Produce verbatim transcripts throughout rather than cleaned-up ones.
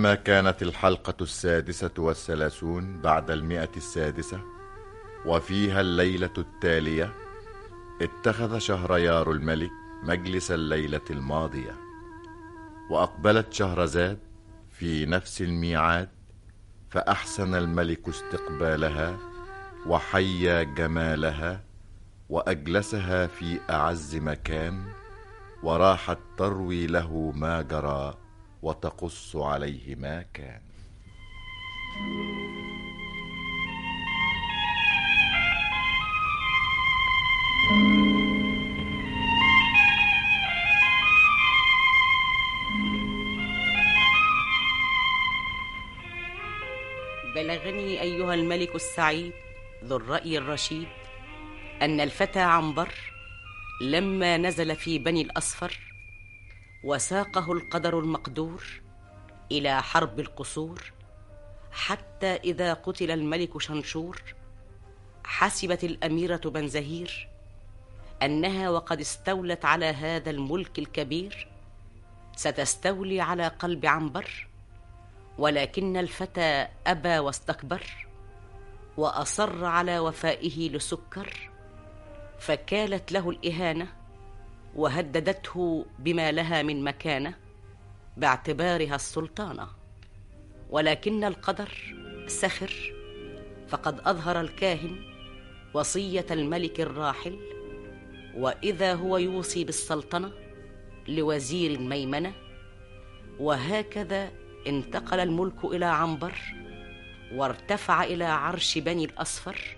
وبعدما كانت الحلقة السادسة والثلاثون بعد المئة السادسة وفيها الليلة التالية، اتخذ شهريار الملك مجلس الليلة الماضية، وأقبلت شهرزاد في نفس الميعاد، فأحسن الملك استقبالها وحيا جمالها وأجلسها في أعز مكان، وراحت تروي له ما جرى وتقص عليه ما كان. بلغني أيها الملك السعيد ذو الرأي الرشيد أن الفتى عنبر لما نزل في بني الأصفر وساقه القدر المقدور إلى حرب القصور، حتى إذا قتل الملك شنشور حسبت الأميرة بنزهير أنها وقد استولت على هذا الملك الكبير ستستولي على قلب عنبر، ولكن الفتى أبى واستكبر وأصر على وفائه لسكر، فكالت له الإهانة وهددته بما لها من مكانة باعتبارها السلطانة. ولكن القدر سخر، فقد أظهر الكاهن وصية الملك الراحل، وإذا هو يوصي بالسلطنة لوزير ميمنة، وهكذا انتقل الملك إلى عنبر وارتفع إلى عرش بني الأصفر.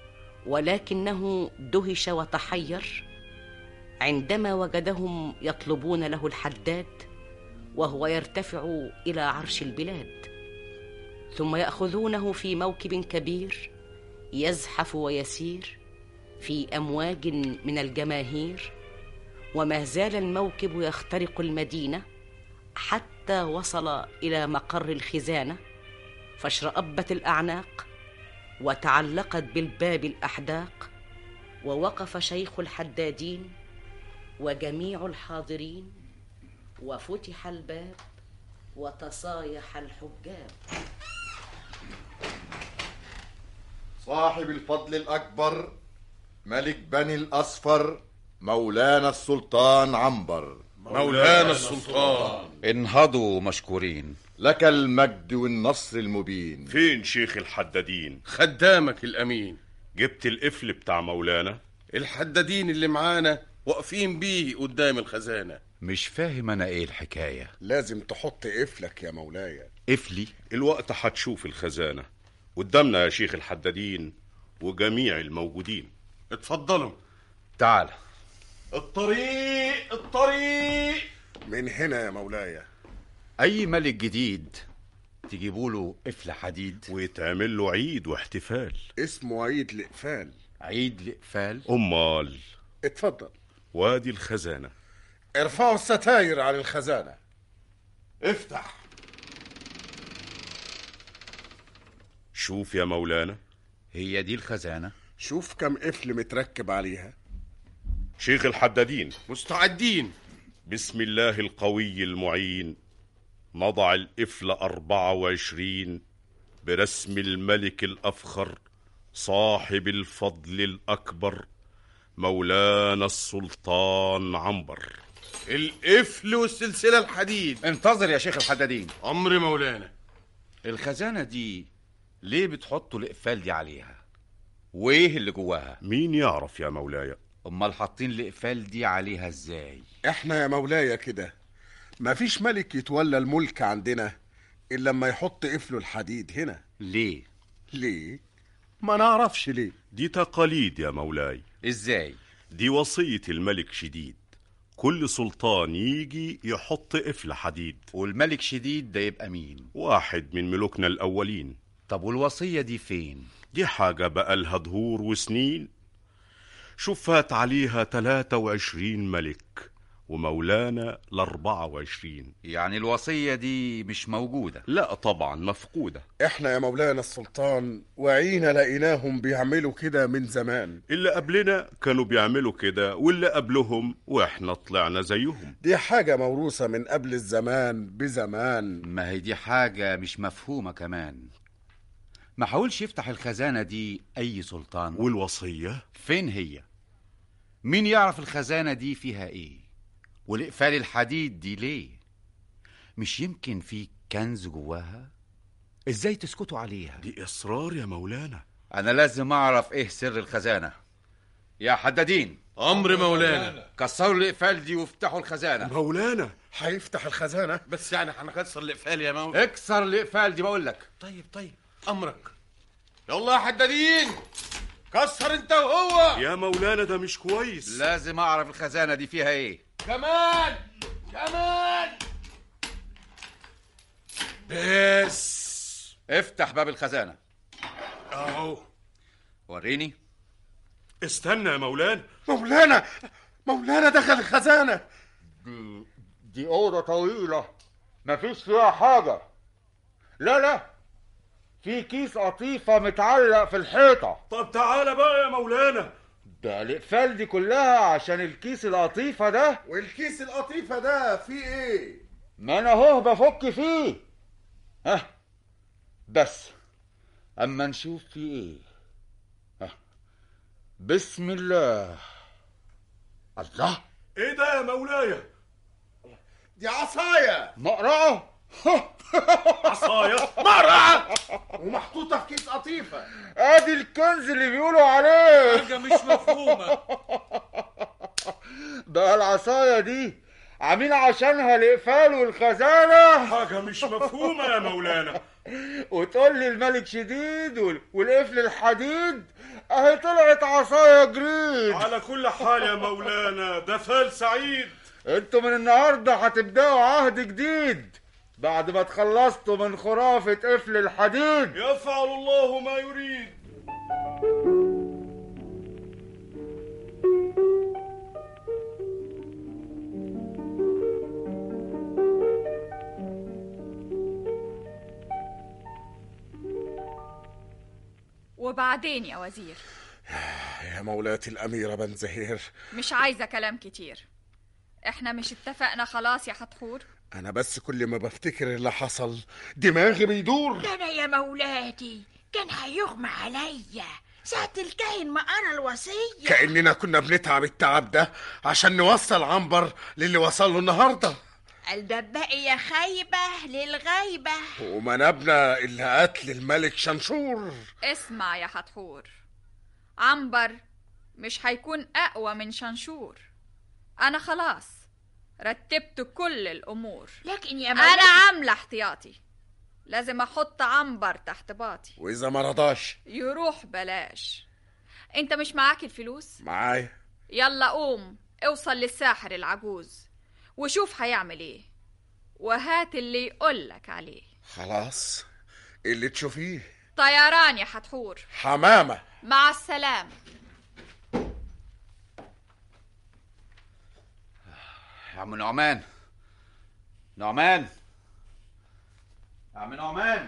ولكنه دهش وتحير عندما وجدهم يطلبون له الحداد وهو يرتفع إلى عرش البلاد، ثم يأخذونه في موكب كبير يزحف ويسير في أمواج من الجماهير، وما زال الموكب يخترق المدينة حتى وصل إلى مقر الخزانة، فاشرأبت الأعناق وتعلقت بالباب الأحداق، ووقف شيخ الحدادين وجميع الحاضرين، وفتح الباب وتصايح الحجاب. صاحب الفضل الأكبر ملك بني الأصفر مولانا السلطان عنبر. مولانا السلطان، انهضوا مشكورين. لك المجد والنصر المبين. فين شيخ الحدادين؟ خدامك الأمين. جبت القفل بتاع مولانا؟ الحدادين اللي معانا واقفين بيه قدام الخزانة. مش فاهم أنا إيه الحكاية. لازم تحط قفلك يا مولاي. قفلي؟ الوقت هتشوف الخزانة قدامنا يا شيخ الحدادين وجميع الموجودين. اتفضلوا. تعال. الطريق الطريق من هنا يا مولاي. أي ملك جديد تجيبوله قفل حديد ويتعمل له عيد واحتفال. اسمه عيد الإقفال. عيد الإقفال؟ أمال. اتفضل. وادي الخزانة. ارفعوا الستاير عن الخزانة. افتح. شوف يا مولانا. هي دي الخزانة. شوف كم قفل متركب عليها. شيخ الحدادين. مستعدين. بسم الله القوي المعين. نضع القفل أربعة وعشرين برسم الملك الأفخر صاحب الفضل الأكبر مولانا السلطان عنبر. القفل والسلسلة الحديد. انتظر يا شيخ الحدادين. أمر مولانا. الخزانة دي ليه بتحطوا الإقفال دي عليها؟ وإيه اللي جواها؟ مين يعرف يا مولاي. أمال حاطين الإقفال دي عليها إزاي؟ إحنا يا مولاي كده مفيش ملك يتولى الملك عندنا إلا لما يحط قفله الحديد هنا. ليه؟ ليه؟ ما نعرفش ليه. دي تقاليد يا مولاي. إزاي؟ دي وصية الملك شديد، كل سلطان يجي يحط قفل حديد. والملك شديد ده يبقى مين؟ واحد من ملوكنا الأولين. طب والوصية دي فين؟ دي حاجة بقالها دهور وسنين. شوف فات عليها تلاتة وعشرين ملك ومولانا الأربعة وعشرين. يعني الوصية دي مش موجودة؟ لا طبعا مفقودة. احنا يا مولانا السلطان وعينا لقيناهم بيعملوا كده من زمان. اللي قبلنا كانوا بيعملوا كده واللي قبلهم واحنا طلعنا زيهم. دي حاجة موروثة من قبل الزمان بزمان. ما هي دي حاجة مش مفهومة كمان. ما حاولش يفتح الخزانة دي أي سلطان. والوصية فين هي؟ مين يعرف الخزانة دي فيها ايه؟ والإقفال الحديد دي ليه؟ مش يمكن في كنز جواها؟ ازاي تسكتوا عليها؟ دي إصرار يا مولانا. أنا لازم أعرف إيه سر الخزانة. يا حدادين، أمر مولانا. كسروا الإقفال دي وافتحوا الخزانة. مولانا هيفتح الخزانة؟ بس يعني هنكسر الإقفال يا مولانا. اكسر الإقفال دي بقول لك. طيب طيب أمرك. يلا يا حدادين، كسر أنت وهو. يا مولانا ده مش كويس. لازم أعرف الخزانة دي فيها إيه. كمان كمان. بس افتح باب الخزانة. أهو. وريني. استنى يا مولانا. مولانا مولانا دخل الخزانة. دي دي أوضة طويلة مفيش فيها حاجة. لا لا، في كيس قطيفة متعلق في الحيطة. طب تعالى بقى يا مولانا. ده الإقفال دي كلها عشان الكيس القطيفة ده. والكيس القطيفة ده فيه ايه؟ ما أنا اهو بفك فيه. ها بس أما نشوف فيه ايه. ها بسم الله. الله، ايه ده يا مولاي؟ دي عصاية. مقرعة. عصاية مرة ومحطوطة في كيس قطيفة. ادي الكنز اللي بيقولوا عليه. حاجة مش مفهومة. ده العصاية دي عاملين عشانها الإقفال والخزانة. حاجة مش مفهومة يا مولانا. وتقول لي الملك شديد وال- والقفل الحديد. اهي طلعت عصاية جريد. على كل حال يا مولانا ده فال سعيد. انتوا من النهاردة هتبدأوا عهد جديد بعد ما تخلصتوا من خرافة قفل الحديد. يفعل الله ما يريد. وبعدين يا وزير؟ يا مولاتي الأميرة بنزهير، مش عايزة كلام كتير. احنا مش اتفقنا خلاص يا حتحور؟ أنا بس كل ما بفتكر اللي حصل دماغي بيدور. ده أنا يا مولاتي كان هيغمى عليا ساعة الكاهن ما قرا الوصية. كأننا كنا بنتعب التعب ده عشان نوصل عنبر للي وصل له النهارده. الدباقي يا خايبة للغايبة ومنابنا اللي قتل الملك شنشور. اسمع يا حتحور، عنبر مش هيكون أقوى من شنشور. أنا خلاص رتبت كل الأمور. لكن يا مولاتي أنا عاملة احتياطي، لازم أحط عنبر تحت باطي. وإذا ما رضاش يروح بلاش. انت مش معاك الفلوس؟ معايا. يلا قوم اوصل للساحر العجوز وشوف هيعمل ايه، وهات اللي يقولك عليه. خلاص اللي تشوفيه. طيران يا حتحور. حمامة. مع السلامة. يا عم نعمان، نعمان، يا عم نعمان،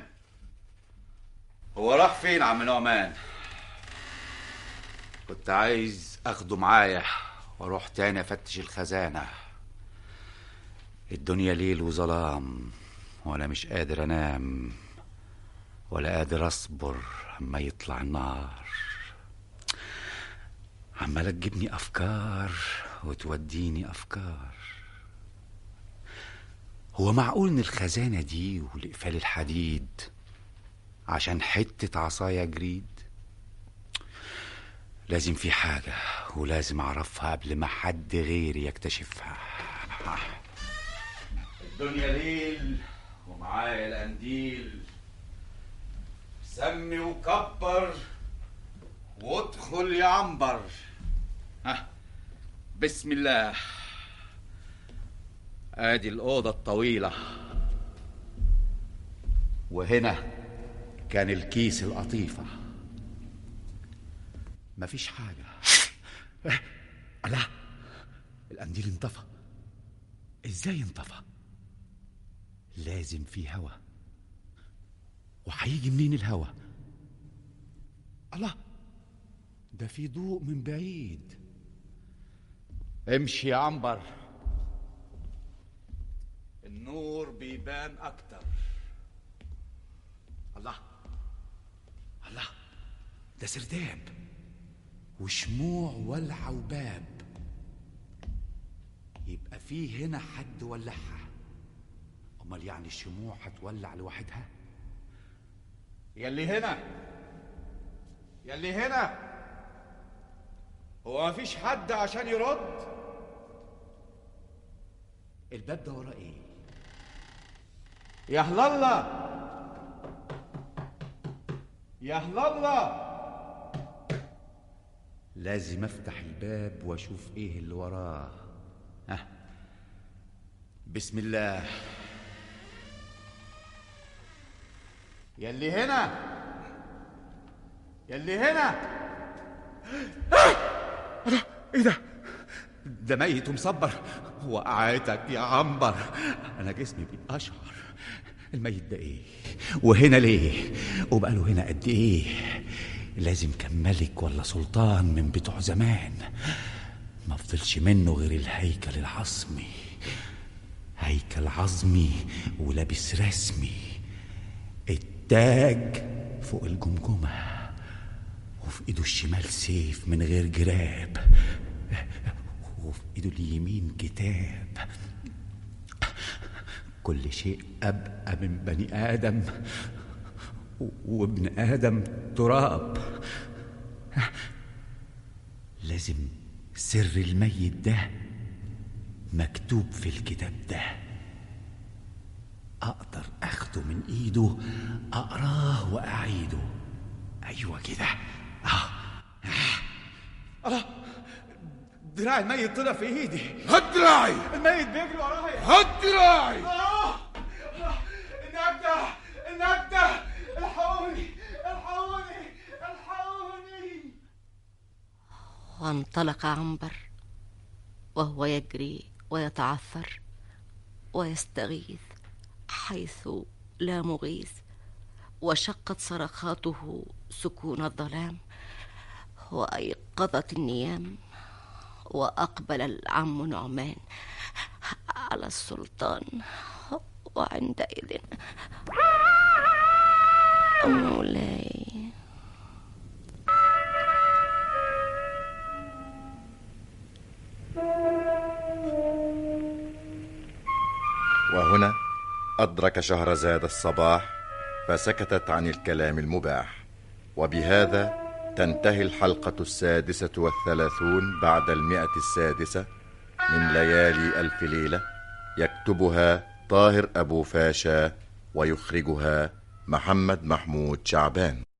هو راح فين عم نعمان؟ كنت عايز اخده معايا واروح تاني افتش الخزانة. الدنيا ليل وظلام وانا مش قادر انام ولا قادر اصبر اما يطلع النهار. عمالة تجيبني افكار وتوديني افكار. هو معقول ان الخزانة دي والإقفال الحديد عشان حتة عصاية جريد؟ لازم في حاجة ولازم اعرفها قبل ما حد غيري يكتشفها. الدنيا ليل ومعايا القنديل. سمي وكبر وادخل يا عنبر. ها بسم الله. ادي الأوضة الطويلة، وهنا كان الكيس القطيفة. مفيش حاجة. الله، القنديل انطفى. ازاي انطفى؟ لازم في هوا، وهيجي منين الهوا؟ الله، ده في ضوء من بعيد. امشي يا عنبر، النور بيبان اكتر. الله الله، ده سرداب وشموع ولعة وباب. يبقى فيه هنا حد ولعها. امال يعني الشموع هتولع لوحدها؟ يلي هنا، يلي هنا، هو مفيش حد عشان يرد؟ الباب ده وراه ايه؟ يا هلالله، يا هلالله، لازم افتح الباب واشوف ايه اللي وراه. ها، بسم الله. يلي هنا، يلي هنا. ايه ده؟ ده ميت ومصبر. وقعتك يا عنبر، انا جسمي بيقشعر. الميت ده ايه؟ وهنا ليه؟ وبقاله هنا قد ايه؟ لازم كان ملك ولا سلطان من بتوع زمان. ما فضلش منه غير الهيكل العظمي. هيكل عظمي ولابس رسمي، التاج فوق الجمجمة، وفي ايده الشمال سيف من غير جراب، وفي ايده اليمين كتاب. كل شيء أبقى من بني آدم، وابن آدم تراب. لازم سر الميت ده مكتوب في الكتاب ده. أقدر أخده من إيده، أقراه وأعيده. أيوة كده. آه. الله، دراع الميت طلع في إيدي. هات دراعي، الميت بيجري ورايا. هات دراعي. آه. النجدة، النجدة، الحقوني، الحقوني، الحقوني. وانطلق عنبر وهو يجري ويتعثر ويستغيث حيث لا مغيث، وشقت صرخاته سكون الظلام وأيقظت النيام. وأقبل العم نعمان على السلطان، وعندئذ مولاي. وهنا أدرك شهرزاد الصباح فسكتت عن الكلام المباح. وبهذا تنتهي الحلقة السادسة والثلاثون بعد المئة السادسة من ليالي ألف ليلة. يكتبها طاهر أبو فاشا ويخرجها محمد محمود شعبان.